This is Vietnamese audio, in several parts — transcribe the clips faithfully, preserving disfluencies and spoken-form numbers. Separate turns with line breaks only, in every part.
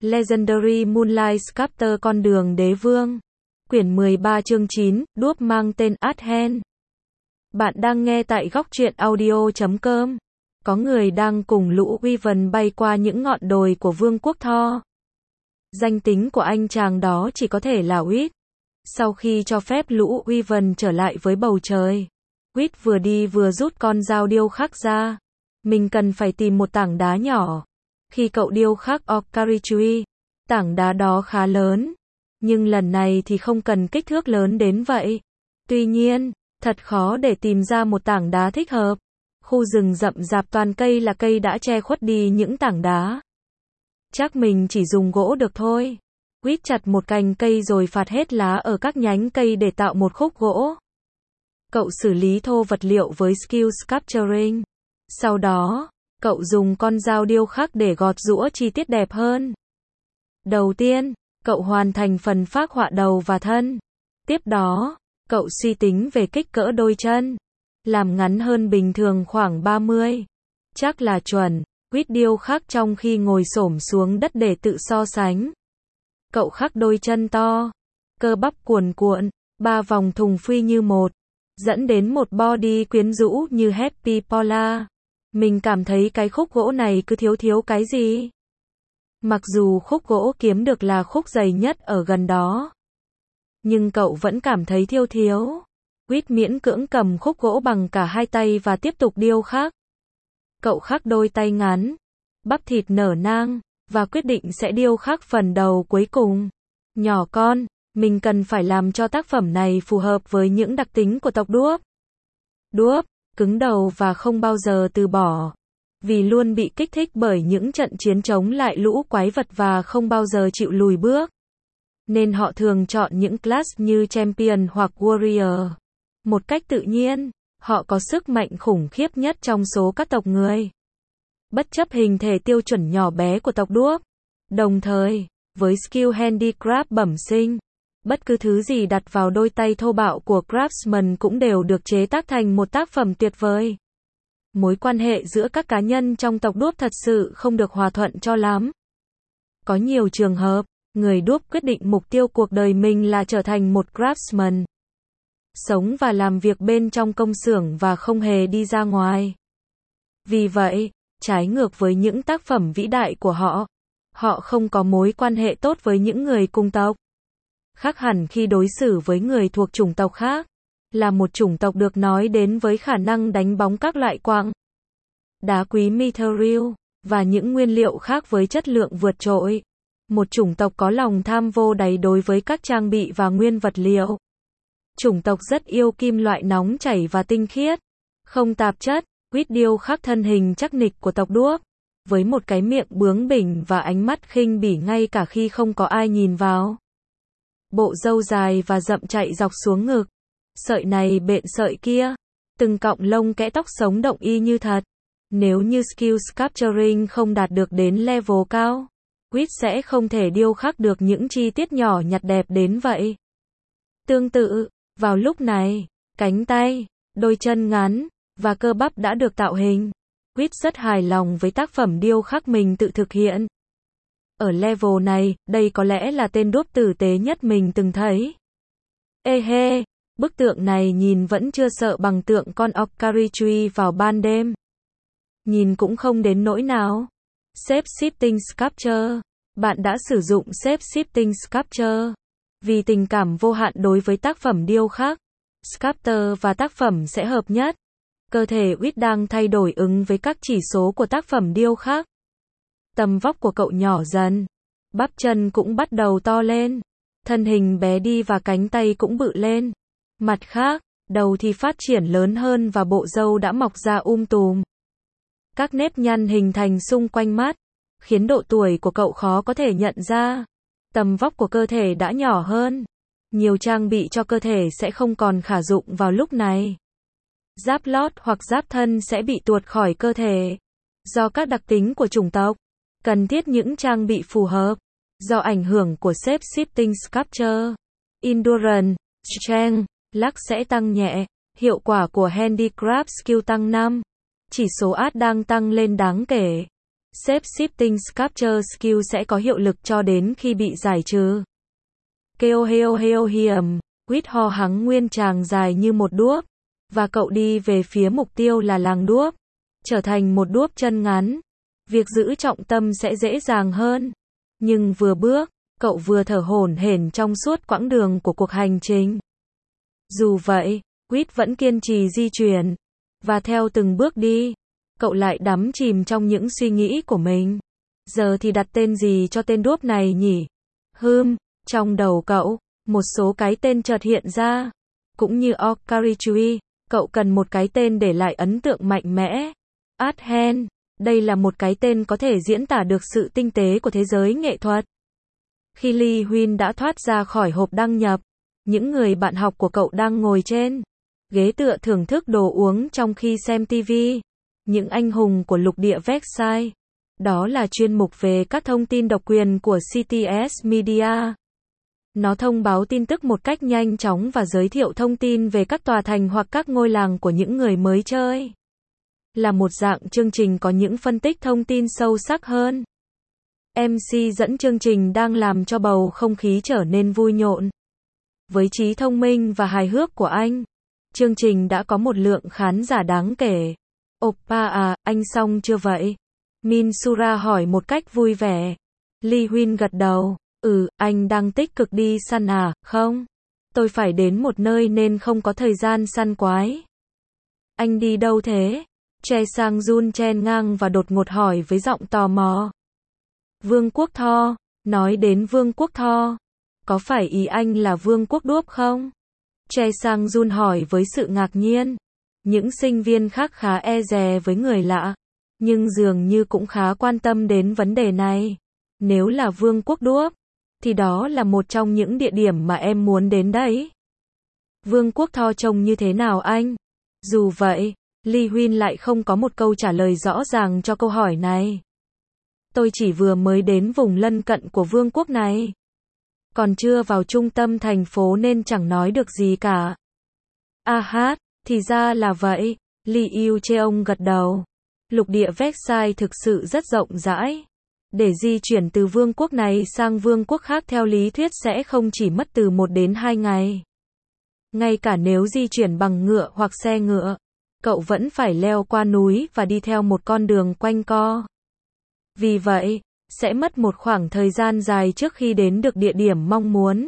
Legendary Moonlight Sculptor Con đường đế vương. Quyển mười ba chương chín, đuốc mang tên Athen. Bạn đang nghe tại góc truyện audio chấm com. Có người đang cùng lũ Wyvern bay qua những ngọn đồi của vương quốc Thor. Danh tính của anh chàng đó chỉ có thể là Wit. Sau khi cho phép lũ Wyvern trở lại với bầu trời, Wit vừa đi vừa rút con dao điêu khắc ra. Mình cần phải tìm một tảng đá nhỏ. Khi cậu điêu khắc Orcarichui, tảng đá đó khá lớn. Nhưng lần này thì không cần kích thước lớn đến vậy. Tuy nhiên, thật khó để tìm ra một tảng đá thích hợp. Khu rừng rậm rạp toàn cây là cây đã che khuất đi những tảng đá. Chắc mình chỉ dùng gỗ được thôi. Quýt chặt một cành cây rồi phạt hết lá ở các nhánh cây để tạo một khúc gỗ. Cậu xử lý thô vật liệu với skill sculpturing. Sau đó, cậu dùng con dao điêu khắc để gọt giũa chi tiết đẹp hơn. Đầu tiên, cậu hoàn thành phần phác họa đầu và thân. Tiếp đó, cậu suy tính về kích cỡ đôi chân. Làm ngắn hơn bình thường khoảng ba mươi. Chắc là chuẩn. Quýt điêu khắc trong khi ngồi xổm xuống đất để tự so sánh. Cậu khắc đôi chân to, cơ bắp cuồn cuộn, ba vòng thùng phi như một, dẫn đến một body quyến rũ như Happy Paula. Mình cảm thấy cái khúc gỗ này cứ thiếu thiếu cái gì. Mặc dù khúc gỗ kiếm được là khúc dày nhất ở gần đó, nhưng cậu vẫn cảm thấy thiếu thiếu. Quýt miễn cưỡng cầm khúc gỗ bằng cả hai tay và tiếp tục điêu khắc. Cậu khắc đôi tay ngắn, bắp thịt nở nang, và quyết định sẽ điêu khắc phần đầu cuối cùng. Nhỏ con, mình cần phải làm cho tác phẩm này phù hợp với những đặc tính của tộc đuốc. Đuốc, cứng đầu và không bao giờ từ bỏ. Vì luôn bị kích thích bởi những trận chiến chống lại lũ quái vật và không bao giờ chịu lùi bước. Nên họ thường chọn những class như Champion hoặc Warrior. Một cách tự nhiên, họ có sức mạnh khủng khiếp nhất trong số các tộc người. Bất chấp hình thể tiêu chuẩn nhỏ bé của tộc đuốc. Đồng thời, với skill handicraft bẩm sinh, bất cứ thứ gì đặt vào đôi tay thô bạo của craftsman cũng đều được chế tác thành một tác phẩm tuyệt vời. Mối quan hệ giữa các cá nhân trong tộc đuốc thật sự không được hòa thuận cho lắm. Có nhiều trường hợp, người đuốc quyết định mục tiêu cuộc đời mình là trở thành một craftsman. Sống và làm việc bên trong công xưởng và không hề đi ra ngoài. Vì vậy, trái ngược với những tác phẩm vĩ đại của họ, họ không có mối quan hệ tốt với những người cùng tộc. Khác hẳn khi đối xử với người thuộc chủng tộc khác, là một chủng tộc được nói đến với khả năng đánh bóng các loại quặng, đá quý mithril, và những nguyên liệu khác với chất lượng vượt trội. Một chủng tộc có lòng tham vô đáy đối với các trang bị và nguyên vật liệu. Chủng tộc rất yêu kim loại nóng chảy và tinh khiết, không tạp chất. Quýt điêu khắc thân hình chắc nịch của tộc đuốc, với một cái miệng bướng bỉnh và ánh mắt khinh bỉ ngay cả khi không có ai nhìn vào. Bộ râu dài và rậm chạy dọc xuống ngực, sợi này bện sợi kia, từng cọng lông kẽ tóc sống động y như thật. Nếu như skill sculpturing không đạt được đến level cao, Quýt sẽ không thể điêu khắc được những chi tiết nhỏ nhặt đẹp đến vậy. Tương tự, vào lúc này, cánh tay, đôi chân ngắn và cơ bắp đã được tạo hình. Quýt rất hài lòng với tác phẩm điêu khắc mình tự thực hiện. Ở level này, đây có lẽ là tên đuốc tử tế nhất mình từng thấy. Ê hê, bức tượng này nhìn vẫn chưa sợ bằng tượng con Orcarichui vào ban đêm. Nhìn cũng không đến nỗi nào. Shape Shifting Sculpture. Bạn đã sử dụng Shape Shifting Sculpture vì tình cảm vô hạn đối với tác phẩm điêu khắc. Sculptor và tác phẩm sẽ hợp nhất. Cơ thể Quýt đang thay đổi ứng với các chỉ số của tác phẩm điêu khắc. Tầm vóc của cậu nhỏ dần. Bắp chân cũng bắt đầu to lên. Thân hình bé đi và cánh tay cũng bự lên. Mặt khác, đầu thì phát triển lớn hơn và bộ râu đã mọc ra um tùm. Các nếp nhăn hình thành xung quanh mắt, khiến độ tuổi của cậu khó có thể nhận ra. Tầm vóc của cơ thể đã nhỏ hơn. Nhiều trang bị cho cơ thể sẽ không còn khả dụng vào lúc này. Giáp lót hoặc giáp thân sẽ bị tuột khỏi cơ thể. Do các đặc tính của chủng tộc, cần thiết những trang bị phù hợp. Do ảnh hưởng của Shape Shifting Sculpture, Endurance, Strength, Luck sẽ tăng nhẹ. Hiệu quả của Handicraft Skill tăng năm. Chỉ số át đang tăng lên đáng kể. Shape Shifting Capture Skill sẽ có hiệu lực cho đến khi bị giải trừ. Keo heo heo hiểm, quýt ho hắng nguyên tràng dài như một đuốc, và cậu đi về phía mục tiêu là làng đuốc, trở thành một đuốc chân ngắn. Việc giữ trọng tâm sẽ dễ dàng hơn. Nhưng vừa bước, cậu vừa thở hổn hển trong suốt quãng đường của cuộc hành trình. Dù vậy, quýt vẫn kiên trì di chuyển, và theo từng bước đi, cậu lại đắm chìm trong những suy nghĩ của mình. Giờ thì đặt tên gì cho tên đuốc này nhỉ? Hừm, trong đầu cậu, một số cái tên chợt hiện ra. Cũng như Okarichui, cậu cần một cái tên để lại ấn tượng mạnh mẽ. Adhen, đây là một cái tên có thể diễn tả được sự tinh tế của thế giới nghệ thuật. Khi Lee Huynh đã thoát ra khỏi hộp đăng nhập, những người bạn học của cậu đang ngồi trên ghế tựa thưởng thức đồ uống trong khi xem ti vi. Những anh hùng của lục địa Versailles. Đó là chuyên mục về các thông tin độc quyền của xê tê ét Media. Nó thông báo tin tức một cách nhanh chóng và giới thiệu thông tin về các tòa thành hoặc các ngôi làng của những người mới chơi. Là một dạng chương trình có những phân tích thông tin sâu sắc hơn. em xê dẫn chương trình đang làm cho bầu không khí trở nên vui nhộn. Với trí thông minh và hài hước của anh, chương trình đã có một lượng khán giả đáng kể. Oppa à, anh xong chưa vậy? Minsura hỏi một cách vui vẻ. Lee Huynh gật đầu. Ừ, anh đang tích cực đi săn à, không? Tôi phải đến một nơi nên không có thời gian săn quái. Anh đi đâu thế? Che Sang Jun chen ngang và đột ngột hỏi với giọng tò mò. Vương quốc Tho. Nói đến Vương quốc Tho, có phải ý anh là Vương quốc Đuốc không? Che Sang Jun hỏi với sự ngạc nhiên. Những sinh viên khác khá e dè với người lạ, nhưng dường như cũng khá quan tâm đến vấn đề này. Nếu là Vương quốc Đuốc, thì đó là một trong những địa điểm mà em muốn đến đấy. Vương quốc Tho trông như thế nào anh? Dù vậy, Lee Huynh lại không có một câu trả lời rõ ràng cho câu hỏi này. Tôi chỉ vừa mới đến vùng lân cận của vương quốc này. Còn chưa vào trung tâm thành phố nên chẳng nói được gì cả. À hát, thì ra là vậy. Lee Yu Cheong gật đầu. Lục địa Versailles thực sự rất rộng rãi. Để di chuyển từ vương quốc này sang vương quốc khác theo lý thuyết sẽ không chỉ mất từ một đến hai ngày. Ngay cả nếu di chuyển bằng ngựa hoặc xe ngựa, cậu vẫn phải leo qua núi và đi theo một con đường quanh co. Vì vậy, sẽ mất một khoảng thời gian dài trước khi đến được địa điểm mong muốn.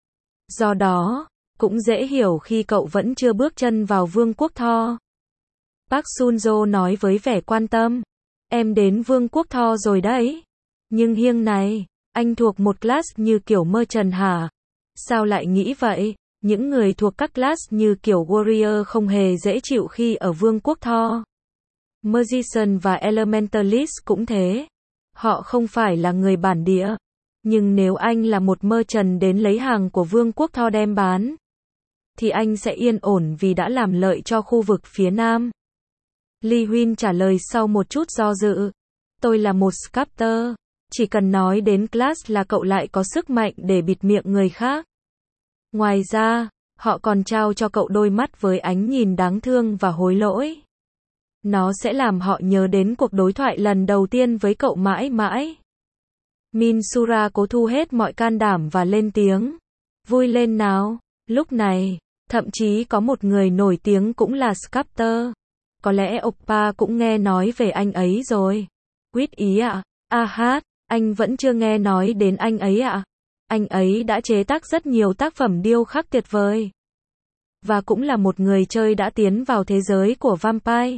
Do đó, cũng dễ hiểu khi cậu vẫn chưa bước chân vào vương quốc Tho. Park Sunjo nói với vẻ quan tâm. Em đến vương quốc Tho rồi đấy. Nhưng hiêng này, anh thuộc một class như kiểu Merchant hả? Sao lại nghĩ vậy? Những người thuộc các class như kiểu Warrior không hề dễ chịu khi ở vương quốc Tho. Magician và Elementalist cũng thế. Họ không phải là người bản địa. Nhưng nếu anh là một merchant đến lấy hàng của vương quốc Tho đem bán, thì anh sẽ yên ổn vì đã làm lợi cho khu vực phía Nam. Lee Huynh trả lời sau một chút do dự. Tôi là một sculptor. Chỉ cần nói đến class là cậu lại có sức mạnh để bịt miệng người khác. Ngoài ra, họ còn trao cho cậu đôi mắt với ánh nhìn đáng thương và hối lỗi. Nó sẽ làm họ nhớ đến cuộc đối thoại lần đầu tiên với cậu mãi mãi. Minsura cố thu hết mọi can đảm và lên tiếng. Vui lên nào. Lúc này, thậm chí có một người nổi tiếng cũng là sculptor. Có lẽ Oppa cũng nghe nói về anh ấy rồi. Quýt ý ạ. À hát, anh vẫn chưa nghe nói đến anh ấy ạ. À? Anh ấy đã chế tác rất nhiều tác phẩm điêu khắc tuyệt vời. Và cũng là một người chơi đã tiến vào thế giới của vampire.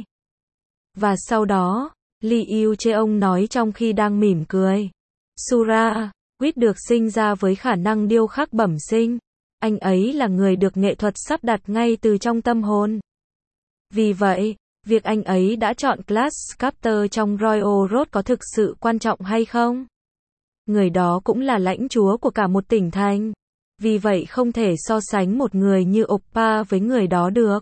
Và sau đó, Lee Yu Cheong nói trong khi đang mỉm cười. Sura, Quýt được sinh ra với khả năng điêu khắc bẩm sinh. Anh ấy là người được nghệ thuật sắp đặt ngay từ trong tâm hồn. Vì vậy, việc anh ấy đã chọn class sculptor trong Royal Road có thực sự quan trọng hay không? Người đó cũng là lãnh chúa của cả một tỉnh thành. Vì vậy không thể so sánh một người như Oppa với người đó được.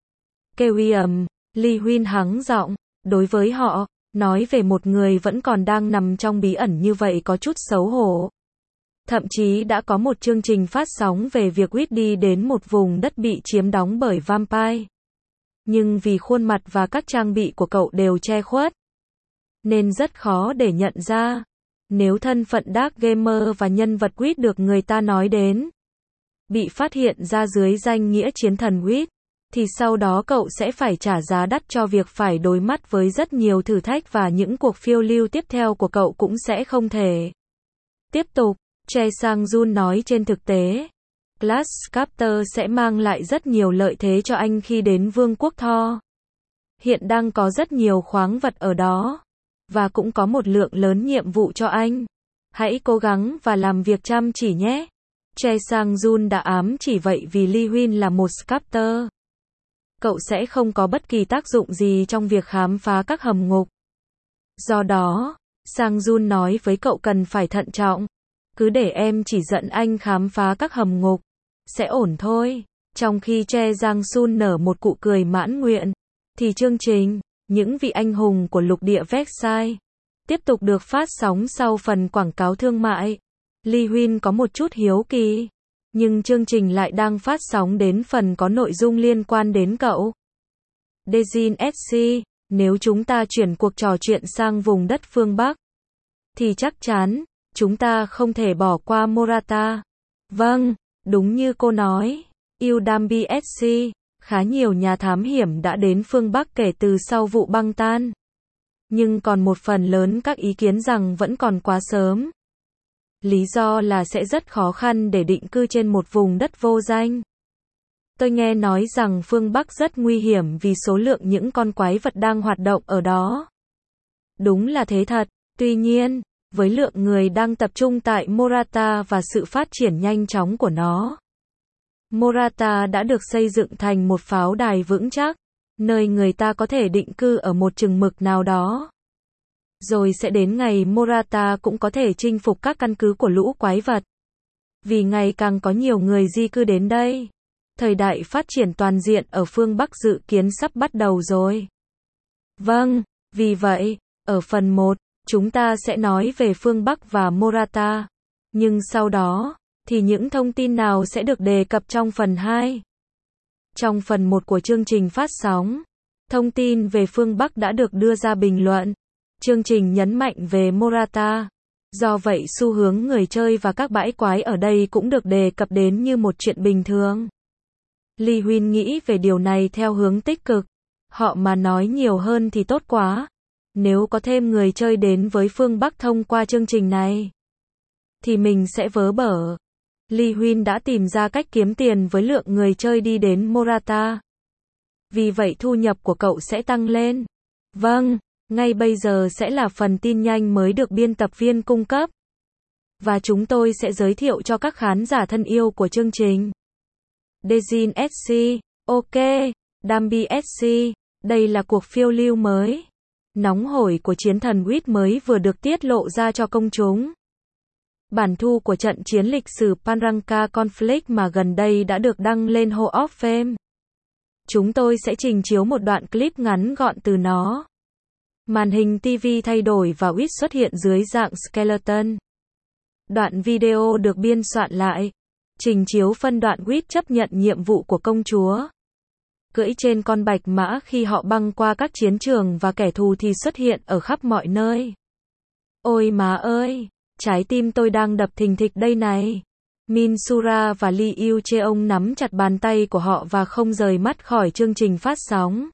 Kewium, Lee Huynh hắng giọng. Đối với họ, nói về một người vẫn còn đang nằm trong bí ẩn như vậy có chút xấu hổ. Thậm chí đã có một chương trình phát sóng về việc Quýt đi đến một vùng đất bị chiếm đóng bởi vampire. Nhưng vì khuôn mặt và các trang bị của cậu đều che khuất, nên rất khó để nhận ra. Nếu thân phận Dark Gamer và nhân vật Wit được người ta nói đến, bị phát hiện ra dưới danh nghĩa chiến thần Wit, thì sau đó cậu sẽ phải trả giá đắt cho việc phải đối mặt với rất nhiều thử thách và những cuộc phiêu lưu tiếp theo của cậu cũng sẽ không thể tiếp tục. Chae Sang-jun nói trên thực tế, Class Captor sẽ mang lại rất nhiều lợi thế cho anh khi đến Vương quốc Thor. Hiện đang có rất nhiều khoáng vật ở đó, và cũng có một lượng lớn nhiệm vụ cho anh. Hãy cố gắng và làm việc chăm chỉ nhé. Chae Sang-jun đã ám chỉ vậy vì Lee Huynh là một Sculptor. Cậu sẽ không có bất kỳ tác dụng gì trong việc khám phá các hầm ngục. Do đó, Sang-jun nói với cậu cần phải thận trọng. Cứ để em chỉ dẫn anh khám phá các hầm ngục. Sẽ ổn thôi. Trong khi Chae Sang-sun nở một nụ cười mãn nguyện, thì chương trình Những vị anh hùng của lục địa Versailles tiếp tục được phát sóng sau phần quảng cáo thương mại. Lee Huynh có một chút hiếu kỳ, nhưng chương trình lại đang phát sóng đến phần có nội dung liên quan đến cậu. Dejin ét xê, nếu chúng ta chuyển cuộc trò chuyện sang vùng đất phương Bắc, thì chắc chắn, chúng ta không thể bỏ qua Morata. Vâng, đúng như cô nói, Udambi ét xê, khá nhiều nhà thám hiểm đã đến phương Bắc kể từ sau vụ băng tan. Nhưng còn một phần lớn các ý kiến rằng vẫn còn quá sớm. Lý do là sẽ rất khó khăn để định cư trên một vùng đất vô danh. Tôi nghe nói rằng phương Bắc rất nguy hiểm vì số lượng những con quái vật đang hoạt động ở đó. Đúng là thế thật, tuy nhiên, với lượng người đang tập trung tại Morata và sự phát triển nhanh chóng của nó, Morata đã được xây dựng thành một pháo đài vững chắc, nơi người ta có thể định cư ở một chừng mực nào đó. Rồi sẽ đến ngày Morata cũng có thể chinh phục các căn cứ của lũ quái vật. Vì ngày càng có nhiều người di cư đến đây. Thời đại phát triển toàn diện ở phương Bắc dự kiến sắp bắt đầu rồi. Vâng, vì vậy, ở phần một, chúng ta sẽ nói về phương Bắc và Morata. Nhưng sau đó, thì những thông tin nào sẽ được đề cập trong phần hai? Trong phần một của chương trình phát sóng, thông tin về phương Bắc đã được đưa ra bình luận. Chương trình nhấn mạnh về Morata. Do vậy xu hướng người chơi và các bãi quái ở đây cũng được đề cập đến như một chuyện bình thường. Lee Huynh nghĩ về điều này theo hướng tích cực. Họ mà nói nhiều hơn thì tốt quá. Nếu có thêm người chơi đến với phương Bắc thông qua chương trình này, thì mình sẽ vớ bở. Lee Huynh đã tìm ra cách kiếm tiền với lượng người chơi đi đến Morata. Vì vậy thu nhập của cậu sẽ tăng lên. Vâng, ngay bây giờ sẽ là phần tin nhanh mới được biên tập viên cung cấp. Và chúng tôi sẽ giới thiệu cho các khán giả thân yêu của chương trình. Dejin ét xê, ok, Dambi ét xê, đây là cuộc phiêu lưu mới. Nóng hổi của chiến thần Wit mới vừa được tiết lộ ra cho công chúng. Bản thu của trận chiến lịch sử Panranka Conflict mà gần đây đã được đăng lên Hall of Fame. Chúng tôi sẽ trình chiếu một đoạn clip ngắn gọn từ nó. Màn hình ti vi thay đổi và Wit xuất hiện dưới dạng skeleton. Đoạn video được biên soạn lại, trình chiếu phân đoạn Wit chấp nhận nhiệm vụ của công chúa. Cưỡi trên con bạch mã khi họ băng qua các chiến trường và kẻ thù thì xuất hiện ở khắp mọi nơi. Ôi má ơi, trái tim tôi đang đập thình thịch đây này. Min Sura và Lee Yoo Cheong nắm chặt bàn tay của họ và không rời mắt khỏi chương trình phát sóng.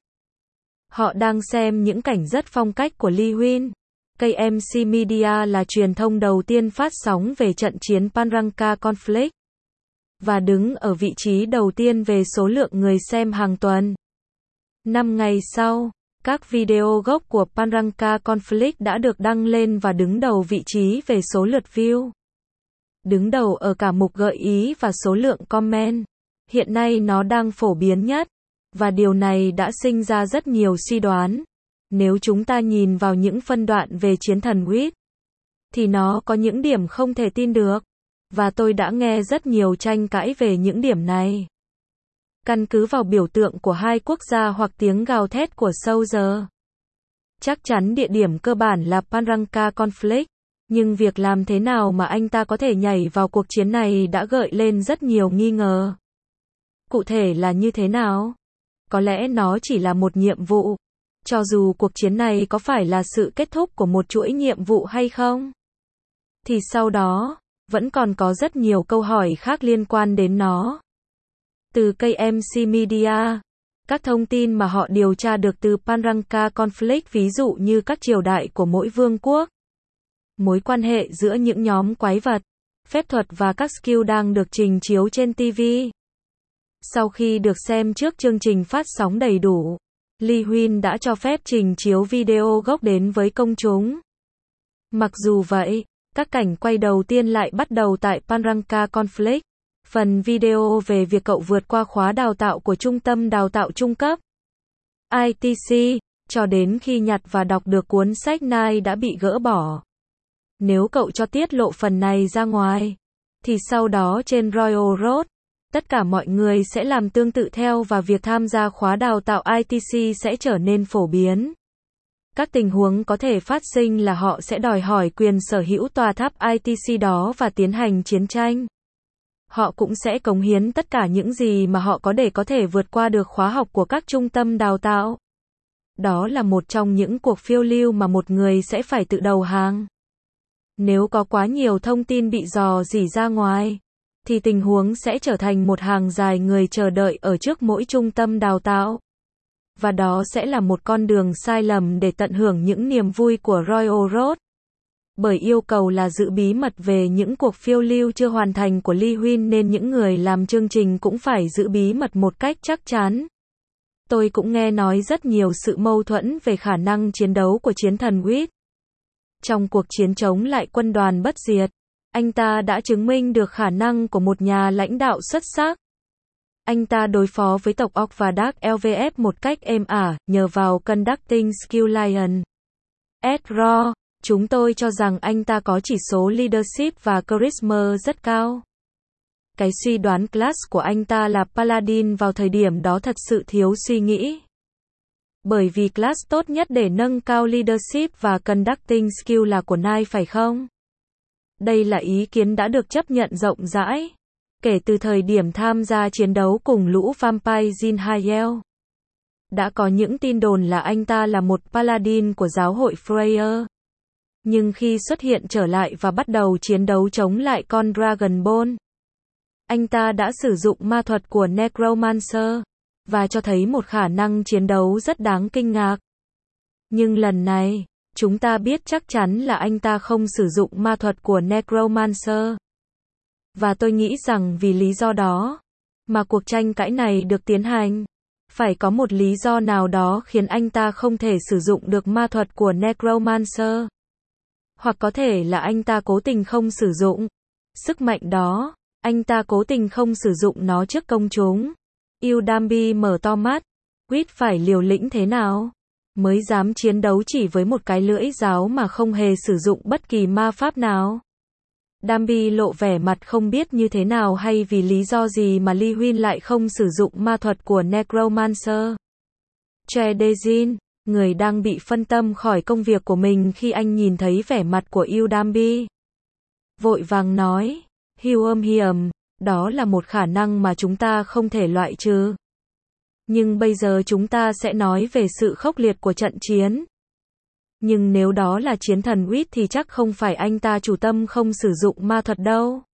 Họ đang xem những cảnh rất phong cách của Lee Huynh. ca em xê Media là truyền thông đầu tiên phát sóng về trận chiến Panranka Conflict. Và đứng ở vị trí đầu tiên về số lượng người xem hàng tuần. Năm ngày sau, các video gốc của Panranka Conflict đã được đăng lên và đứng đầu vị trí về số lượt view. Đứng đầu ở cả mục gợi ý và số lượng comment. Hiện nay nó đang phổ biến nhất. Và điều này đã sinh ra rất nhiều suy đoán. Nếu chúng ta nhìn vào những phân đoạn về chiến thần Wit, thì nó có những điểm không thể tin được. Và tôi đã nghe rất nhiều tranh cãi về những điểm này. Căn cứ vào biểu tượng của hai quốc gia hoặc tiếng gào thét của Soldier. Chắc chắn địa điểm cơ bản là Panranka Conflict. Nhưng việc làm thế nào mà anh ta có thể nhảy vào cuộc chiến này đã gợi lên rất nhiều nghi ngờ. Cụ thể là như thế nào? Có lẽ nó chỉ là một nhiệm vụ. Cho dù cuộc chiến này có phải là sự kết thúc của một chuỗi nhiệm vụ hay không, thì sau đó, vẫn còn có rất nhiều câu hỏi khác liên quan đến nó. Từ ca em xê Media, các thông tin mà họ điều tra được từ Panranka Conflict ví dụ như các triều đại của mỗi vương quốc, mối quan hệ giữa những nhóm quái vật, phép thuật và các skill đang được trình chiếu trên ti vi. Sau khi được xem trước chương trình phát sóng đầy đủ, Lee Huynh đã cho phép trình chiếu video gốc đến với công chúng. Mặc dù vậy, các cảnh quay đầu tiên lại bắt đầu tại Panranka Conflict. Phần video về việc cậu vượt qua khóa đào tạo của trung tâm đào tạo trung cấp i tê xê, cho đến khi nhặt và đọc được cuốn sách Nine đã bị gỡ bỏ. Nếu cậu cho tiết lộ phần này ra ngoài, thì sau đó trên Royal Road, tất cả mọi người sẽ làm tương tự theo và việc tham gia khóa đào tạo i tê xê sẽ trở nên phổ biến. Các tình huống có thể phát sinh là họ sẽ đòi hỏi quyền sở hữu tòa tháp i tê xê đó và tiến hành chiến tranh. Họ cũng sẽ cống hiến tất cả những gì mà họ có để có thể vượt qua được khóa học của các trung tâm đào tạo. Đó là một trong những cuộc phiêu lưu mà một người sẽ phải tự đầu hàng. Nếu có quá nhiều thông tin bị rò rỉ ra ngoài, thì tình huống sẽ trở thành một hàng dài người chờ đợi ở trước mỗi trung tâm đào tạo. Và đó sẽ là một con đường sai lầm để tận hưởng những niềm vui của Royal Road. Bởi yêu cầu là giữ bí mật về những cuộc phiêu lưu chưa hoàn thành của Lee Huynh nên những người làm chương trình cũng phải giữ bí mật một cách chắc chắn. Tôi cũng nghe nói rất nhiều sự mâu thuẫn về khả năng chiến đấu của chiến thần Witt. Trong cuộc chiến chống lại quân đoàn bất diệt, anh ta đã chứng minh được khả năng của một nhà lãnh đạo xuất sắc. Anh ta đối phó với tộc Orc và Dark lờ vê ép một cách êm ả, nhờ vào Conducting Skill Lion. Edro, chúng tôi cho rằng anh ta có chỉ số leadership và charisma rất cao. Cái suy đoán class của anh ta là Paladin vào thời điểm đó thật sự thiếu suy nghĩ. Bởi vì class tốt nhất để nâng cao leadership và conducting skill là của Knight phải không? Đây là ý kiến đã được chấp nhận rộng rãi kể từ thời điểm tham gia chiến đấu cùng lũ Vampire Zinhayel. Đã có những tin đồn là anh ta là một Paladin của giáo hội Freya. Nhưng khi xuất hiện trở lại và bắt đầu chiến đấu chống lại con Dragonborn, anh ta đã sử dụng ma thuật của Necromancer, và cho thấy một khả năng chiến đấu rất đáng kinh ngạc. Nhưng lần này, chúng ta biết chắc chắn là anh ta không sử dụng ma thuật của Necromancer. Và tôi nghĩ rằng vì lý do đó, mà cuộc tranh cãi này được tiến hành. Phải có một lý do nào đó khiến anh ta không thể sử dụng được ma thuật của Necromancer. Hoặc có thể là anh ta cố tình không sử dụng sức mạnh đó, anh ta cố tình không sử dụng nó trước công chúng. Eudambi mở to mắt, Witt phải liều lĩnh thế nào mới dám chiến đấu chỉ với một cái lưỡi giáo mà không hề sử dụng bất kỳ ma pháp nào. Dambi lộ vẻ mặt không biết như thế nào hay vì lý do gì mà Lee Huynh lại không sử dụng ma thuật của Necromancer. Chedezin, người đang bị phân tâm khỏi công việc của mình khi anh nhìn thấy vẻ mặt của Eudambi, vội vàng nói, Huom Hiểm, đó là một khả năng mà chúng ta không thể loại trừ. Nhưng bây giờ chúng ta sẽ nói về sự khốc liệt của trận chiến. Nhưng nếu đó là chiến thần Witt thì chắc không phải anh ta chủ tâm không sử dụng ma thuật đâu.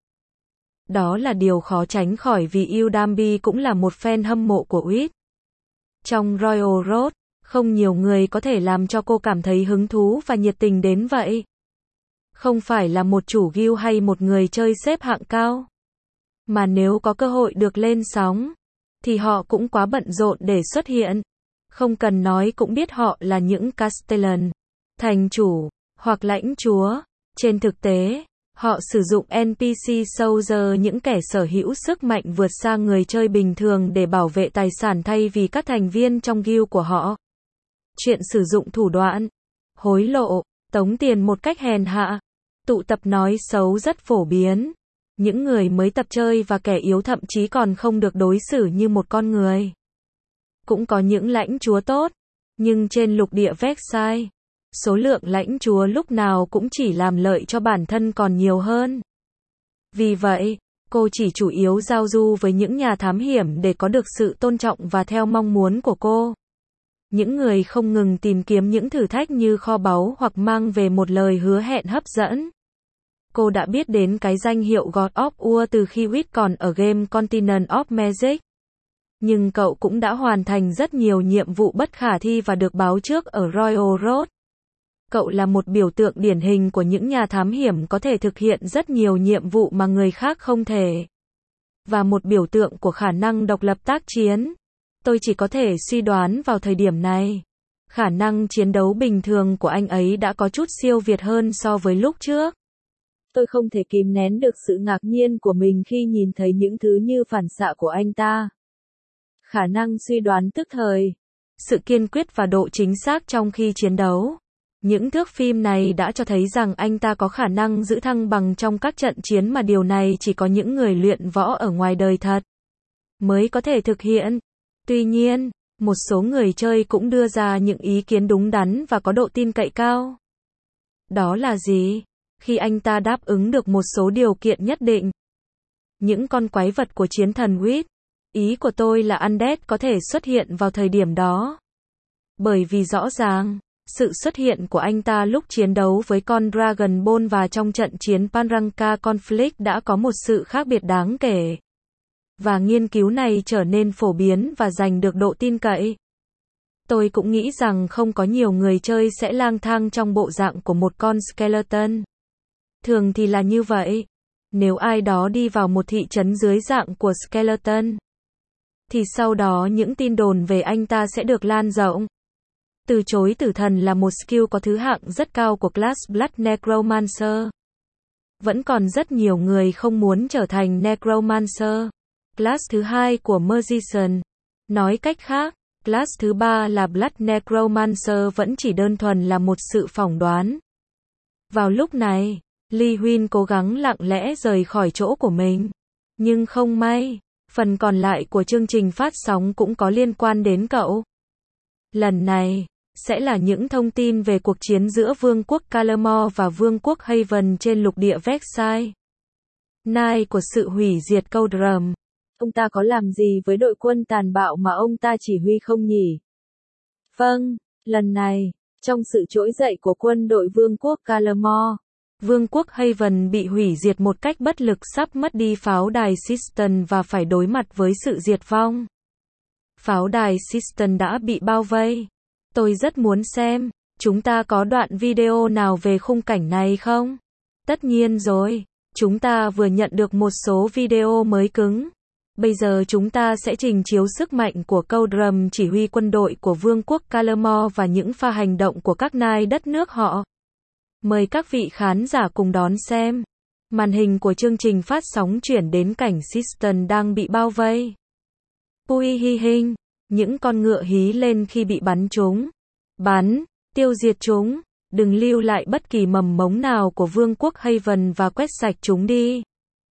Đó là điều khó tránh khỏi vì Eudambi cũng là một fan hâm mộ của Witt. Trong Royal Road, không nhiều người có thể làm cho cô cảm thấy hứng thú và nhiệt tình đến vậy. Không phải là một chủ guild hay một người chơi xếp hạng cao. Mà nếu có cơ hội được lên sóng, thì họ cũng quá bận rộn để xuất hiện. Không cần nói cũng biết họ là những Castellan, thành chủ, hoặc lãnh chúa. Trên thực tế, họ sử dụng en pê xê soldier, những kẻ sở hữu sức mạnh vượt xa người chơi bình thường để bảo vệ tài sản thay vì các thành viên trong guild của họ. Chuyện sử dụng thủ đoạn, hối lộ, tống tiền một cách hèn hạ, tụ tập nói xấu rất phổ biến. Những người mới tập chơi và kẻ yếu thậm chí còn không được đối xử như một con người. Cũng có những lãnh chúa tốt, nhưng trên lục địa Vexai, số lượng lãnh chúa lúc nào cũng chỉ làm lợi cho bản thân còn nhiều hơn. Vì vậy, cô chỉ chủ yếu giao du với những nhà thám hiểm để có được sự tôn trọng và theo mong muốn của cô. Những người không ngừng tìm kiếm những thử thách như kho báu hoặc mang về một lời hứa hẹn hấp dẫn. Cô đã biết đến cái danh hiệu God of War từ khi Witt còn ở game Continent of Magic. Nhưng cậu cũng đã hoàn thành rất nhiều nhiệm vụ bất khả thi và được báo trước ở Royal Road. Cậu là một biểu tượng điển hình của những nhà thám hiểm có thể thực hiện rất nhiều nhiệm vụ mà người khác không thể. Và một biểu tượng của khả năng độc lập tác chiến. Tôi chỉ có thể suy đoán vào thời điểm này. Khả năng chiến đấu bình thường của anh ấy đã có chút siêu việt hơn so với lúc trước. Tôi không thể kìm nén được sự ngạc nhiên của mình khi nhìn thấy những thứ như phản xạ của anh ta. Khả năng suy đoán tức thời. Sự kiên quyết và độ chính xác trong khi chiến đấu. Những thước phim này đã cho thấy rằng anh ta có khả năng giữ thăng bằng trong các trận chiến mà điều này chỉ có những người luyện võ ở ngoài đời thật mới có thể thực hiện. Tuy nhiên, một số người chơi cũng đưa ra những ý kiến đúng đắn và có độ tin cậy cao. Đó là gì? Khi anh ta đáp ứng được một số điều kiện nhất định. Những con quái vật của chiến thần Witt. Ý của tôi là Undead có thể xuất hiện vào thời điểm đó. Bởi vì rõ ràng, sự xuất hiện của anh ta lúc chiến đấu với con Dragon Ball và trong trận chiến Panranka Conflict đã có một sự khác biệt đáng kể. Và nghiên cứu này trở nên phổ biến và giành được độ tin cậy. Tôi cũng nghĩ rằng không có nhiều người chơi sẽ lang thang trong bộ dạng của một con skeleton. Thường thì là như vậy. Nếu ai đó đi vào một thị trấn dưới dạng của skeleton, thì sau đó những tin đồn về anh ta sẽ được lan rộng. Từ chối tử thần là một skill có thứ hạng rất cao của class Blood Necromancer. Vẫn còn rất nhiều người không muốn trở thành Necromancer. Class thứ hai của Magician. Nói cách khác, class thứ ba là Blood Necromancer vẫn chỉ đơn thuần là một sự phỏng đoán. Vào lúc này, Lee Huynh cố gắng lặng lẽ rời khỏi chỗ của mình. Nhưng không may, phần còn lại của chương trình phát sóng cũng có liên quan đến cậu. Lần này, sẽ là những thông tin về cuộc chiến giữa Vương quốc Calamore và Vương quốc Haven trên lục địa Vexai. Nai của sự hủy diệt câu drum. Ông ta có làm gì với đội quân tàn bạo mà ông ta chỉ huy không nhỉ? Vâng, lần này, trong sự trỗi dậy của quân đội Vương quốc Calamore, Vương quốc Haven bị hủy diệt một cách bất lực, sắp mất đi pháo đài Siston và phải đối mặt với sự diệt vong. Pháo đài Siston đã bị bao vây. Tôi rất muốn xem, chúng ta có đoạn video nào về khung cảnh này không? Tất nhiên rồi, chúng ta vừa nhận được một số video mới cứng. Bây giờ chúng ta sẽ trình chiếu sức mạnh của câu drum chỉ huy quân đội của Vương quốc Calamore và những pha hành động của các nai đất nước họ. Mời các vị khán giả cùng đón xem. Màn hình của chương trình phát sóng chuyển đến cảnh Siston đang bị bao vây. Pui hi hình, những con ngựa hí lên khi bị bắn trúng. Bắn, tiêu diệt chúng, đừng lưu lại bất kỳ mầm mống nào của Vương quốc Haven và quét sạch chúng đi.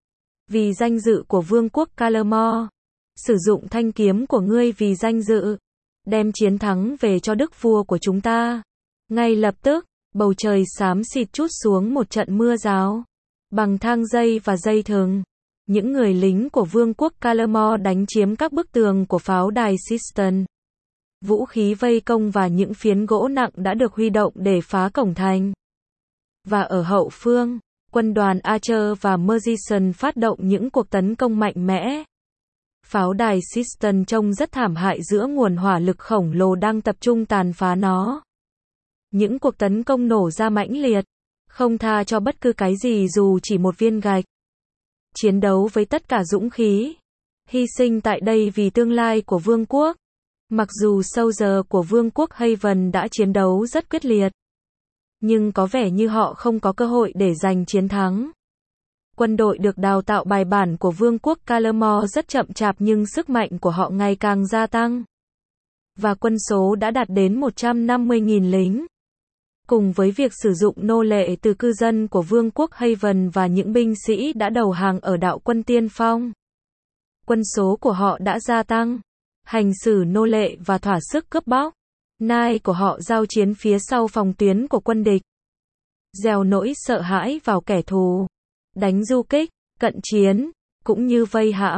Vì danh dự của Vương quốc Calamore, sử dụng thanh kiếm của ngươi vì danh dự, đem chiến thắng về cho đức vua của chúng ta. Ngay lập tức, bầu trời xám xịt trút xuống một trận mưa rào. Bằng thang dây và dây thừng, những người lính của Vương quốc Calamore đánh chiếm các bức tường của pháo đài Siston. Vũ khí vây công và những phiến gỗ nặng đã được huy động để phá cổng thành. Và ở hậu phương, quân đoàn Archer và Magician phát động những cuộc tấn công mạnh mẽ. Pháo đài Siston trông rất thảm hại giữa nguồn hỏa lực khổng lồ đang tập trung tàn phá nó. Những cuộc tấn công nổ ra mãnh liệt, không tha cho bất cứ cái gì dù chỉ một viên gạch. Chiến đấu với tất cả dũng khí, hy sinh tại đây vì tương lai của vương quốc. Mặc dù soldier của Vương quốc Haven đã chiến đấu rất quyết liệt, nhưng có vẻ như họ không có cơ hội để giành chiến thắng. Quân đội được đào tạo bài bản của Vương quốc Calamore rất chậm chạp nhưng sức mạnh của họ ngày càng gia tăng. Và quân số đã đạt đến một trăm năm mươi nghìn lính. Cùng với việc sử dụng nô lệ từ cư dân của Vương quốc Haven và những binh sĩ đã đầu hàng ở đạo quân tiên phong. Quân số của họ đã gia tăng. Hành xử nô lệ và thỏa sức cướp bóc. Nai của họ giao chiến phía sau phòng tuyến của quân địch. Gieo nỗi sợ hãi vào kẻ thù. Đánh du kích, cận chiến, cũng như vây hãm.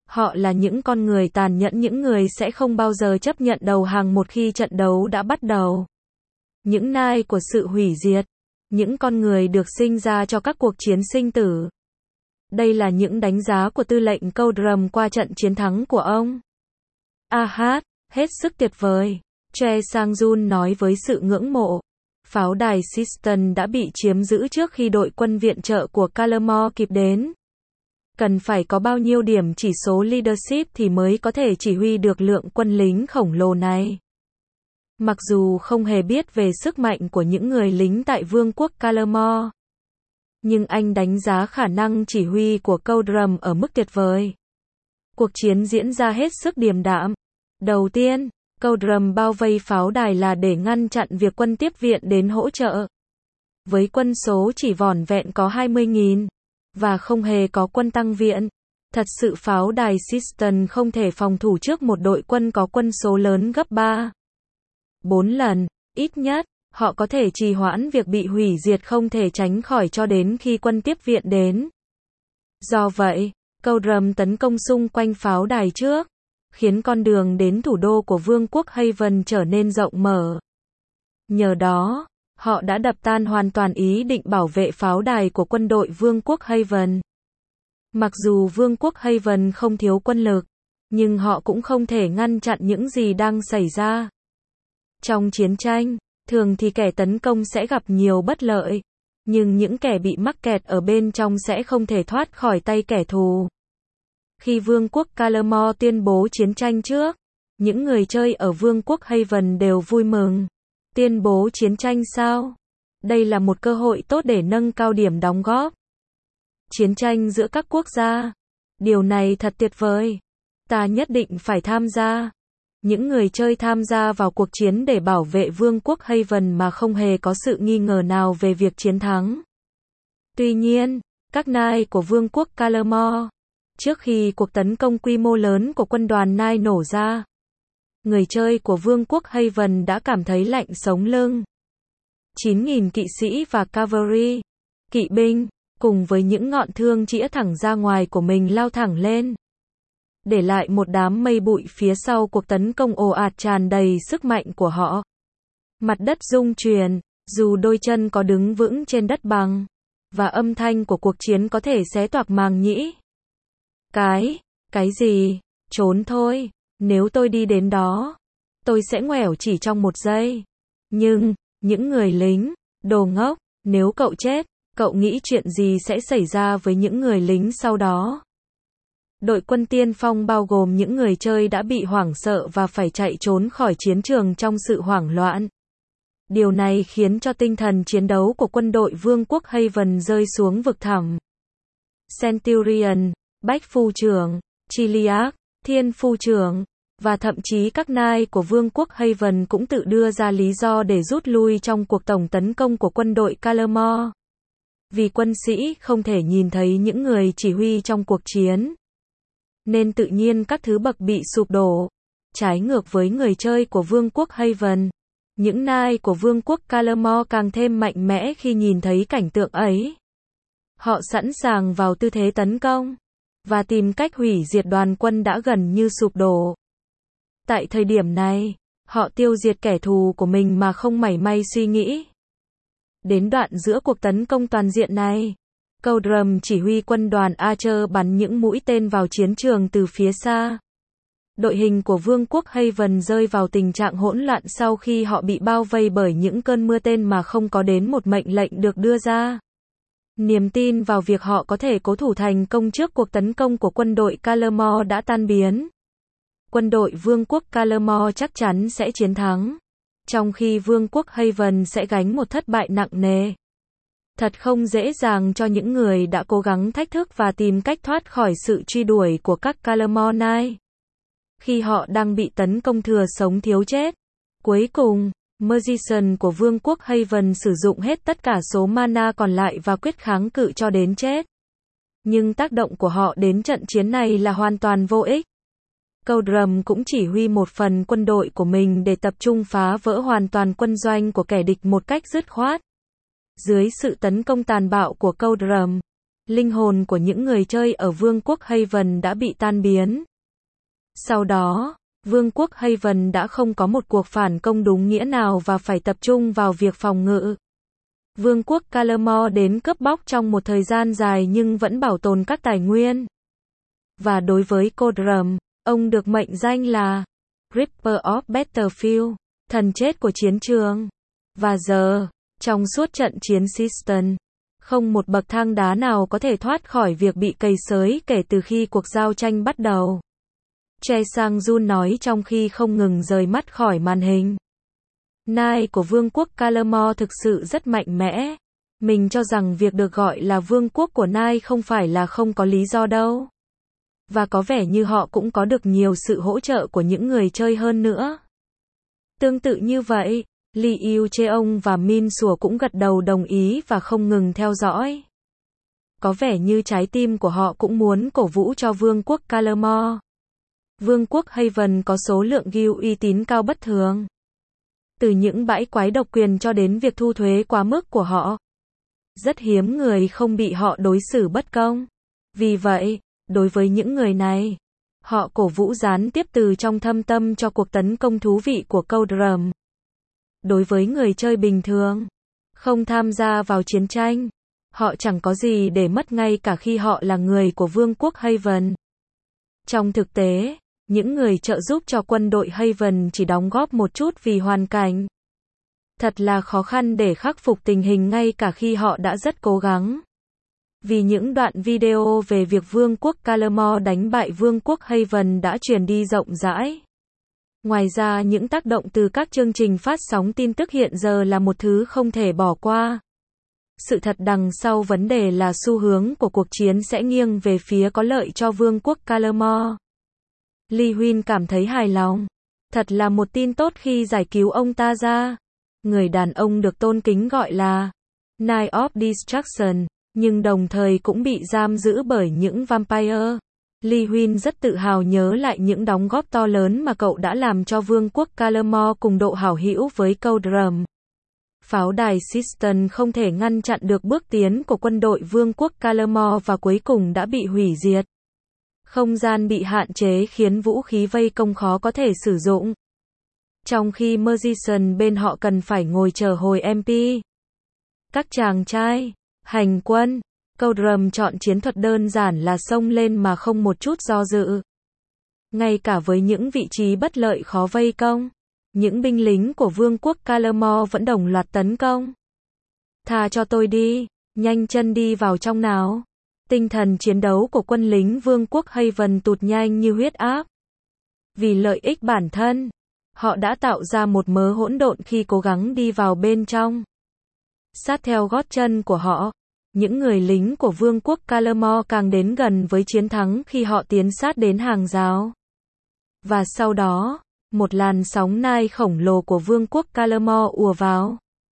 Họ là những con người tàn nhẫn, những người sẽ không bao giờ chấp nhận đầu hàng một khi trận đấu đã bắt đầu. Những nai của sự hủy diệt. Những con người được sinh ra cho các cuộc chiến sinh tử. Đây là những đánh giá của tư lệnh Coldrum qua trận chiến thắng của ông. A hát, hết sức tuyệt vời. Choi Sang-jun nói với sự ngưỡng mộ. Pháo đài Siston đã bị chiếm giữ trước khi đội quân viện trợ của Callermore kịp đến. Cần phải có bao nhiêu điểm chỉ số leadership thì mới có thể chỉ huy được lượng quân lính khổng lồ này. Mặc dù không hề biết về sức mạnh của những người lính tại Vương quốc Callermore, nhưng anh đánh giá khả năng chỉ huy của Coldrum ở mức tuyệt vời. Cuộc chiến diễn ra hết sức điềm đạm. Đầu tiên, Coldrum bao vây pháo đài là để ngăn chặn việc quân tiếp viện đến hỗ trợ. Với quân số chỉ vỏn vẹn có hai mươi nghìn, và không hề có quân tăng viện, thật sự pháo đài Siston không thể phòng thủ trước một đội quân có quân số lớn gấp ba, bốn lần, ít nhất. Họ có thể trì hoãn việc bị hủy diệt không thể tránh khỏi cho đến khi quân tiếp viện đến. Do vậy, Coldrum tấn công xung quanh pháo đài trước, khiến con đường đến thủ đô của Vương quốc Haven trở nên rộng mở. Nhờ đó, họ đã đập tan hoàn toàn ý định bảo vệ pháo đài của quân đội Vương quốc Haven. Mặc dù Vương quốc Haven không thiếu quân lực, nhưng họ cũng không thể ngăn chặn những gì đang xảy ra. Trong chiến tranh, thường thì kẻ tấn công sẽ gặp nhiều bất lợi, nhưng những kẻ bị mắc kẹt ở bên trong sẽ không thể thoát khỏi tay kẻ thù. Khi Vương quốc Callermore tuyên bố chiến tranh trước, những người chơi ở Vương quốc Haven đều vui mừng. Tuyên bố chiến tranh sao? Đây là một cơ hội tốt để nâng cao điểm đóng góp. Chiến tranh giữa các quốc gia. Điều này thật tuyệt vời. Ta nhất định phải tham gia. Những người chơi tham gia vào cuộc chiến để bảo vệ Vương quốc Haven mà không hề có sự nghi ngờ nào về việc chiến thắng. Tuy nhiên, các nai của Vương quốc Callermore, trước khi cuộc tấn công quy mô lớn của quân đoàn nai nổ ra, người chơi của Vương quốc Haven đã cảm thấy lạnh sống lưng. chín nghìn kỵ sĩ và cavalry, kỵ binh, cùng với những ngọn thương chĩa thẳng ra ngoài của mình lao thẳng lên, để lại một đám mây bụi phía sau cuộc tấn công ồ ạt tràn đầy sức mạnh của họ. Mặt đất rung chuyển, dù đôi chân có đứng vững trên đất bằng, và âm thanh của cuộc chiến có thể xé toạc màng nhĩ. Cái, cái gì? Trốn thôi. Nếu tôi đi đến đó, tôi sẽ ngoẻo chỉ trong một giây. Nhưng, những người lính, đồ ngốc, nếu cậu chết, cậu nghĩ chuyện gì sẽ xảy ra với những người lính sau đó? Đội quân tiên phong bao gồm những người chơi đã bị hoảng sợ và phải chạy trốn khỏi chiến trường trong sự hoảng loạn. Điều này khiến cho tinh thần chiến đấu của quân đội Vương quốc Haven rơi xuống vực thẳm. Centurion, Bách Phu trưởng, Chiliac, Thiên Phu trưởng, và thậm chí các nai của Vương quốc Haven cũng tự đưa ra lý do để rút lui trong cuộc tổng tấn công của quân đội Callermore. Vì quân sĩ không thể nhìn thấy những người chỉ huy trong cuộc chiến, nên tự nhiên các thứ bậc bị sụp đổ. Trái ngược với người chơi của Vương quốc Haven, những nai của Vương quốc Callermore càng thêm mạnh mẽ khi nhìn thấy cảnh tượng ấy. Họ sẵn sàng vào tư thế tấn công, và tìm cách hủy diệt đoàn quân đã gần như sụp đổ. Tại thời điểm này, họ tiêu diệt kẻ thù của mình mà không mảy may suy nghĩ. Đến đoạn giữa cuộc tấn công toàn diện này, Coldrum chỉ huy quân đoàn Archer bắn những mũi tên vào chiến trường từ phía xa. Đội hình của Vương quốc Haven rơi vào tình trạng hỗn loạn sau khi họ bị bao vây bởi những cơn mưa tên mà không có đến một mệnh lệnh được đưa ra. Niềm tin vào việc họ có thể cố thủ thành công trước cuộc tấn công của quân đội Callermore đã tan biến. Quân đội Vương quốc Callermore chắc chắn sẽ chiến thắng, trong khi Vương quốc Haven sẽ gánh một thất bại nặng nề. Thật không dễ dàng cho những người đã cố gắng thách thức và tìm cách thoát khỏi sự truy đuổi của các Callermore Knight. Khi họ đang bị tấn công thừa sống thiếu chết, cuối cùng, Magician của Vương quốc Haven sử dụng hết tất cả số mana còn lại và quyết kháng cự cho đến chết. Nhưng tác động của họ đến trận chiến này là hoàn toàn vô ích. Coldrum cũng chỉ huy một phần quân đội của mình để tập trung phá vỡ hoàn toàn quân doanh của kẻ địch một cách dứt khoát. Dưới sự tấn công tàn bạo của Coldrum, linh hồn của những người chơi ở Vương quốc Haven đã bị tan biến. Sau đó, Vương quốc Haven đã không có một cuộc phản công đúng nghĩa nào và phải tập trung vào việc phòng ngự. Vương quốc Calamore đến cướp bóc trong một thời gian dài nhưng vẫn bảo tồn các tài nguyên. Và đối với Codrum, ông được mệnh danh là Ripper of Battlefield, thần chết của chiến trường. Và giờ, trong suốt trận chiến Sistan, không một bậc thang đá nào có thể thoát khỏi việc bị cày xới kể từ khi cuộc giao tranh bắt đầu. Chae Sang-jun nói trong khi không ngừng rời mắt khỏi màn hình. Nai của Vương quốc Calamore thực sự rất mạnh mẽ. Mình cho rằng việc được gọi là Vương quốc của Nai không phải là không có lý do đâu. Và có vẻ như họ cũng có được nhiều sự hỗ trợ của những người chơi hơn nữa. Tương tự như vậy, Lee Eun-cheong và Min Sủa cũng gật đầu đồng ý và không ngừng theo dõi. Có vẻ như trái tim của họ cũng muốn cổ vũ cho Vương quốc Calamore. Vương quốc Haven có số lượng guild uy tín cao bất thường. Từ những bãi quái độc quyền cho đến việc thu thuế quá mức của họ. Rất hiếm người không bị họ đối xử bất công. Vì vậy, đối với những người này, họ cổ vũ gián tiếp từ trong thâm tâm cho cuộc tấn công thú vị của Codrum. Đối với người chơi bình thường, không tham gia vào chiến tranh, họ chẳng có gì để mất ngay cả khi họ là người của Vương quốc Haven. Trong thực tế, những người trợ giúp cho quân đội Haven chỉ đóng góp một chút vì hoàn cảnh. Thật là khó khăn để khắc phục tình hình ngay cả khi họ đã rất cố gắng. Vì những đoạn video về việc Vương quốc Calamore đánh bại Vương quốc Haven đã truyền đi rộng rãi. Ngoài ra những tác động từ các chương trình phát sóng tin tức hiện giờ là một thứ không thể bỏ qua. Sự thật đằng sau vấn đề là xu hướng của cuộc chiến sẽ nghiêng về phía có lợi cho Vương quốc Calamore. Lee Huynh cảm thấy hài lòng. Thật là một tin tốt khi giải cứu ông ta ra. Người đàn ông được tôn kính gọi là Knight of Destruction, nhưng đồng thời cũng bị giam giữ bởi những vampire. Lee Huynh rất tự hào nhớ lại những đóng góp to lớn mà cậu đã làm cho Vương quốc Calamore cùng độ hảo hữu với Codrum. Pháo đài Sistan không thể ngăn chặn được bước tiến của quân đội Vương quốc Calamore và cuối cùng đã bị hủy diệt. Không gian bị hạn chế khiến vũ khí vây công khó có thể sử dụng. Trong khi Magician bên họ cần phải ngồi chờ hồi em pê. Các chàng trai, hành quân, Codrum chọn chiến thuật đơn giản là xông lên mà không một chút do dự. Ngay cả với những vị trí bất lợi khó vây công, những binh lính của Vương quốc Calamore vẫn đồng loạt tấn công. Tha cho tôi đi, nhanh chân đi vào trong nào. Tinh thần chiến đấu của quân lính Vương quốc Haven tụt nhanh như huyết áp. Vì lợi ích bản thân, họ đã tạo ra một mớ hỗn độn khi cố gắng đi vào bên trong. Sát theo gót chân của họ, những người lính của Vương quốc Calamore càng đến gần với chiến thắng khi họ tiến sát đến hàng rào. Và sau đó, một làn sóng nai khổng lồ của Vương quốc Calamore ùa vào.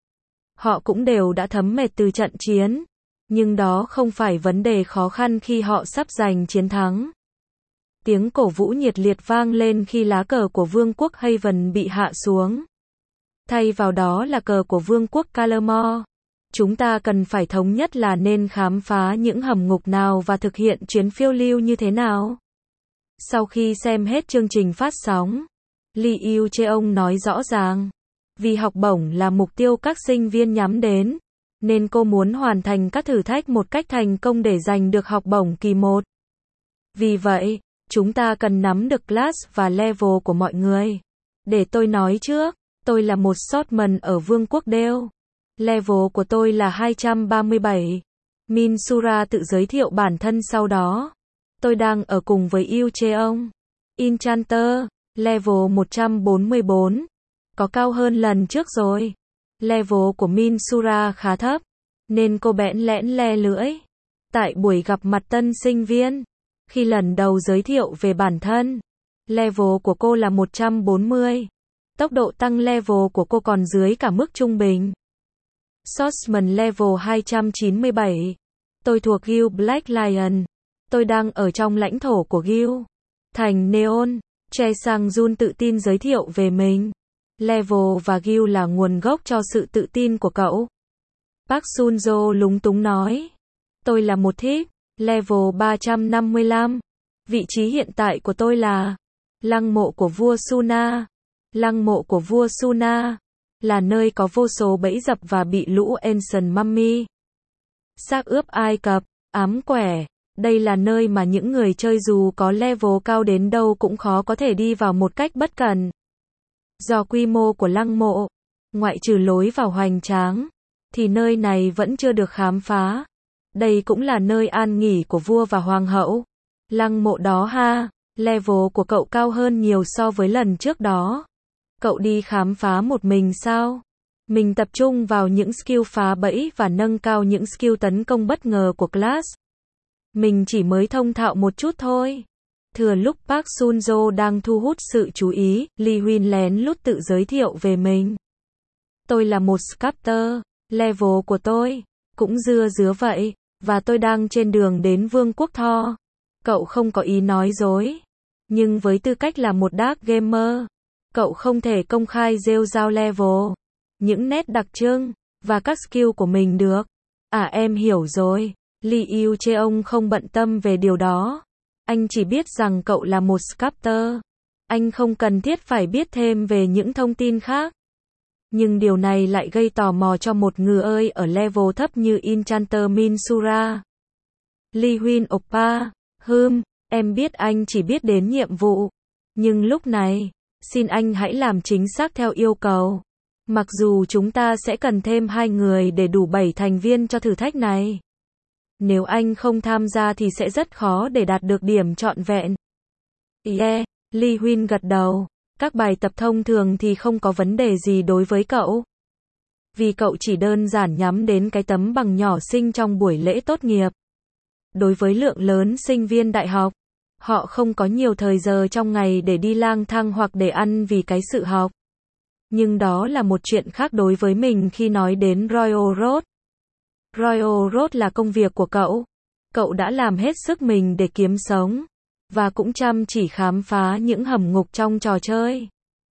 Họ cũng đều đã thấm mệt từ trận chiến. Nhưng đó không phải vấn đề khó khăn khi họ sắp giành chiến thắng. Tiếng cổ vũ nhiệt liệt vang lên khi lá cờ của Vương quốc Haven bị hạ xuống. Thay vào đó là cờ của Vương quốc Calamore. Chúng ta cần phải thống nhất là nên khám phá những hầm ngục nào và thực hiện chuyến phiêu lưu như thế nào. Sau khi xem hết chương trình phát sóng, Lee Eun-cheong nói rõ ràng, vì học bổng là mục tiêu các sinh viên nhắm đến, nên cô muốn hoàn thành các thử thách một cách thành công để giành được học bổng kỳ một. Vì vậy, chúng ta cần nắm được class và level của mọi người. Để tôi nói trước, tôi là một swordsman ở Vương quốc Dale. Level của tôi là hai trăm ba mươi bảy. Min Sura tự giới thiệu bản thân sau đó. Tôi đang ở cùng với Eun-cheong. Enchanter, level một trăm bốn mươi bốn. Có cao hơn lần trước rồi. Level của Min Sura khá thấp, nên cô bẽn lẽn le lưỡi. Tại buổi gặp mặt tân sinh viên, khi lần đầu giới thiệu về bản thân, level của cô là một trăm bốn mươi. Tốc độ tăng level của cô còn dưới cả mức trung bình. Swordsman level hai trăm chín mươi bảy. Tôi thuộc Guild Black Lion. Tôi đang ở trong lãnh thổ của Guild Thành Neon. Chae Sang-jun tự tin giới thiệu về mình. Level và Guild là nguồn gốc cho sự tự tin của cậu. Park Sun-jo lúng túng nói. Tôi là một thiếp, level ba trăm năm mươi lăm. Vị trí hiện tại của tôi là lăng mộ của vua Suna. Lăng mộ của vua Suna là nơi có vô số bẫy dập và bị lũ Ancient Mummy, xác ướp Ai Cập, ám quẻ. Đây là nơi mà những người chơi dù có level cao đến đâu cũng khó có thể đi vào một cách bất cẩn. Do quy mô của lăng mộ, ngoại trừ lối vào hoành tráng, thì nơi này vẫn chưa được khám phá. Đây cũng là nơi an nghỉ của vua và hoàng hậu. Lăng mộ đó ha, level của cậu cao hơn nhiều so với lần trước đó. Cậu đi khám phá một mình sao? Mình tập trung vào những skill phá bẫy và nâng cao những skill tấn công bất ngờ của class. Mình chỉ mới thông thạo một chút thôi. Thừa lúc Park Sun-jo đang thu hút sự chú ý, Lee Huyên lén lút tự giới thiệu về mình. Tôi là một sculptor, level của tôi cũng dưa dứa vậy, và tôi đang trên đường đến Vương quốc Tho. Cậu không có ý nói dối. Nhưng với tư cách là một dark gamer, cậu không thể công khai rêu rao level, những nét đặc trưng, và các skill của mình được. À em hiểu rồi. Lee Yu Cheong không bận tâm về điều đó. Anh chỉ biết rằng cậu là một sculptor. Anh không cần thiết phải biết thêm về những thông tin khác. Nhưng điều này lại gây tò mò cho một người ơi ở level thấp như Enchanter Minsura. Lee Huyên oppa, hừm, em biết anh chỉ biết đến nhiệm vụ. Nhưng lúc này, xin anh hãy làm chính xác theo yêu cầu. Mặc dù chúng ta sẽ cần thêm hai người để đủ bảy thành viên cho thử thách này. Nếu anh không tham gia thì sẽ rất khó để đạt được điểm trọn vẹn. Yeah, Lee Huyên gật đầu. Các bài tập thông thường thì không có vấn đề gì đối với cậu. Vì cậu chỉ đơn giản nhắm đến cái tấm bằng nhỏ xinh trong buổi lễ tốt nghiệp. Đối với lượng lớn sinh viên đại học, họ không có nhiều thời giờ trong ngày để đi lang thang hoặc để ăn vì cái sự học. Nhưng đó là một chuyện khác đối với mình khi nói đến Royal Road. Royal Road là công việc của cậu. Cậu đã làm hết sức mình để kiếm sống, và cũng chăm chỉ khám phá những hầm ngục trong trò chơi.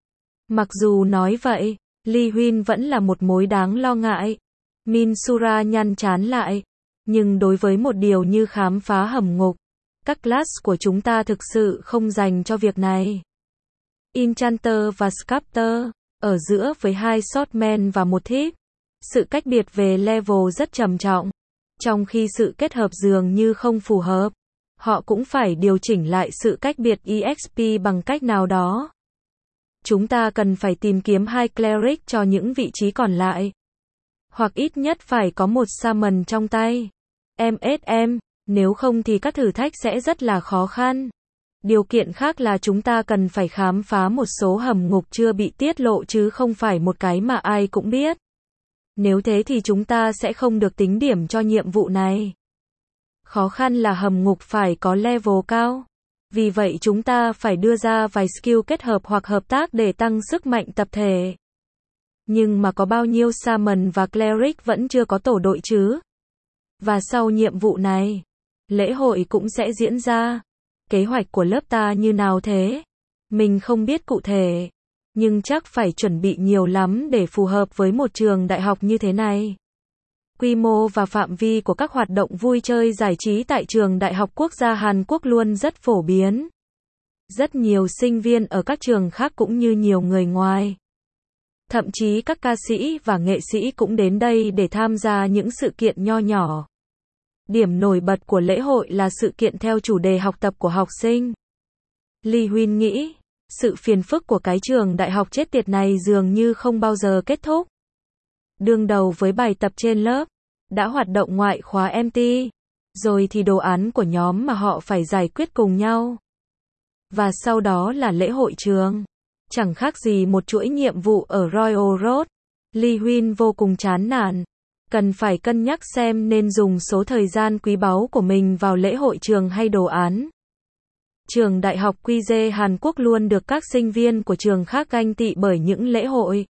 Mặc dù nói vậy, Lee Huyên vẫn là một mối đáng lo ngại. Minsura nhăn chán lại. Nhưng đối với một điều như khám phá hầm ngục, các class của chúng ta thực sự không dành cho việc này. Enchanter và Sculptor, ở giữa với hai Swordman và một thief. Sự cách biệt về level rất trầm trọng. Trong khi sự kết hợp dường như không phù hợp, họ cũng phải điều chỉnh lại sự cách biệt e ích pê bằng cách nào đó. Chúng ta cần phải tìm kiếm hai cleric cho những vị trí còn lại. Hoặc ít nhất phải có một summon trong tay. em ét em, nếu không thì các thử thách sẽ rất là khó khăn. Điều kiện khác là chúng ta cần phải khám phá một số hầm ngục chưa bị tiết lộ chứ không phải một cái mà ai cũng biết. Nếu thế thì chúng ta sẽ không được tính điểm cho nhiệm vụ này. Khó khăn là hầm ngục phải có level cao. Vì vậy chúng ta phải đưa ra vài skill kết hợp hoặc hợp tác để tăng sức mạnh tập thể. Nhưng mà có bao nhiêu Shaman và Cleric vẫn chưa có tổ đội chứ? Và sau nhiệm vụ này, lễ hội cũng sẽ diễn ra. Kế hoạch của lớp ta như nào thế? Mình không biết cụ thể. Nhưng chắc phải chuẩn bị nhiều lắm để phù hợp với một trường đại học như thế này. Quy mô và phạm vi của các hoạt động vui chơi giải trí tại trường Đại học Quốc gia Hàn Quốc luôn rất phổ biến. Rất nhiều sinh viên ở các trường khác cũng như nhiều người ngoài. Thậm chí các ca sĩ và nghệ sĩ cũng đến đây để tham gia những sự kiện nho nhỏ. Điểm nổi bật của lễ hội là sự kiện theo chủ đề học tập của học sinh. Lee Huyên nghĩ, sự phiền phức của cái trường đại học chết tiệt này dường như không bao giờ kết thúc. Đương đầu với bài tập trên lớp, đã hoạt động ngoại khóa em tê, rồi thì đồ án của nhóm mà họ phải giải quyết cùng nhau. Và sau đó là lễ hội trường. Chẳng khác gì một chuỗi nhiệm vụ ở Royal Road. Lee Huyên vô cùng chán nản. Cần phải cân nhắc xem nên dùng số thời gian quý báu của mình vào lễ hội trường hay đồ án. Trường Đại học quy giê Hàn Quốc luôn được các sinh viên của trường khác ganh tị bởi những lễ hội,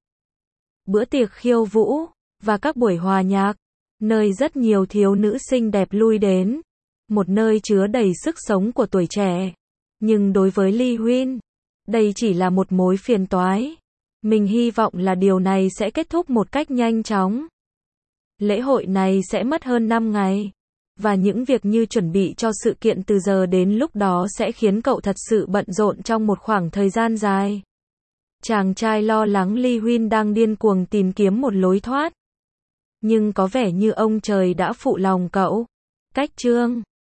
bữa tiệc khiêu vũ, và các buổi hòa nhạc, nơi rất nhiều thiếu nữ xinh đẹp lui đến. Một nơi chứa đầy sức sống của tuổi trẻ. Nhưng đối với Lee Huyên, đây chỉ là một mối phiền toái. Mình hy vọng là điều này sẽ kết thúc một cách nhanh chóng. Lễ hội này sẽ mất hơn năm ngày. Và những việc như chuẩn bị cho sự kiện từ giờ đến lúc đó sẽ khiến cậu thật sự bận rộn trong một khoảng thời gian dài. Chàng trai lo lắng Lee Huynh đang điên cuồng tìm kiếm một lối thoát. Nhưng có vẻ như ông trời đã phụ lòng cậu. Cách chương